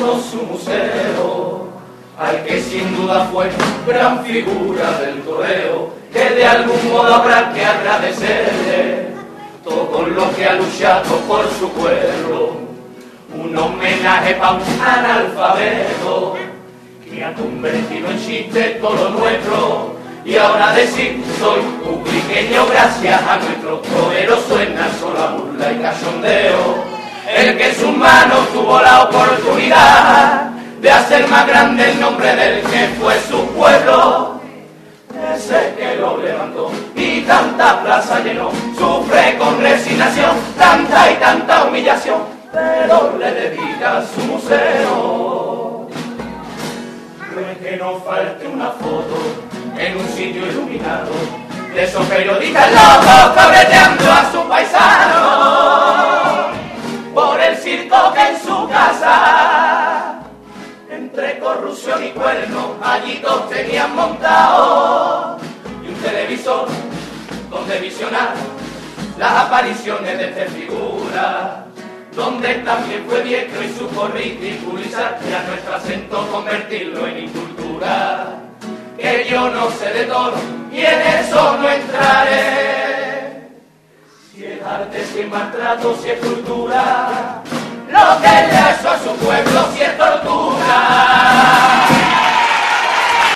montado su museo, al que sin duda fue gran figura del toreo, que de algún modo habrá que agradecerle todo lo que ha luchado por su pueblo. Un homenaje pa' un analfabeto que ha convertido en chiste todo lo nuestro. Y ahora decir soy publiqueño gracias a nuestro torero suena solo a burla y cachondeo. El que en sus manos tuvo la oportunidad de hacer más grande el nombre del que fue su pueblo, ese que lo levantó y tanta plaza llenó, sufre con resignación tanta y tanta humillación, pero le dedica su museo. No es que no falte una foto en un sitio iluminado de esos periodistas locos cabreteando a su paisano por el circo que en su casa, entre corrupción y cuerno, allí todos tenían montado, y un televisor donde visionar las apariciones de esta figura, donde también fue diestro y supo ridiculizar y a nuestro acento convertirlo en incultura. Que yo no sé de todo y en eso no entraré. Si es arte, si es maltrato, si es cultura, lo que le ha hecho a su pueblo, si es tortura.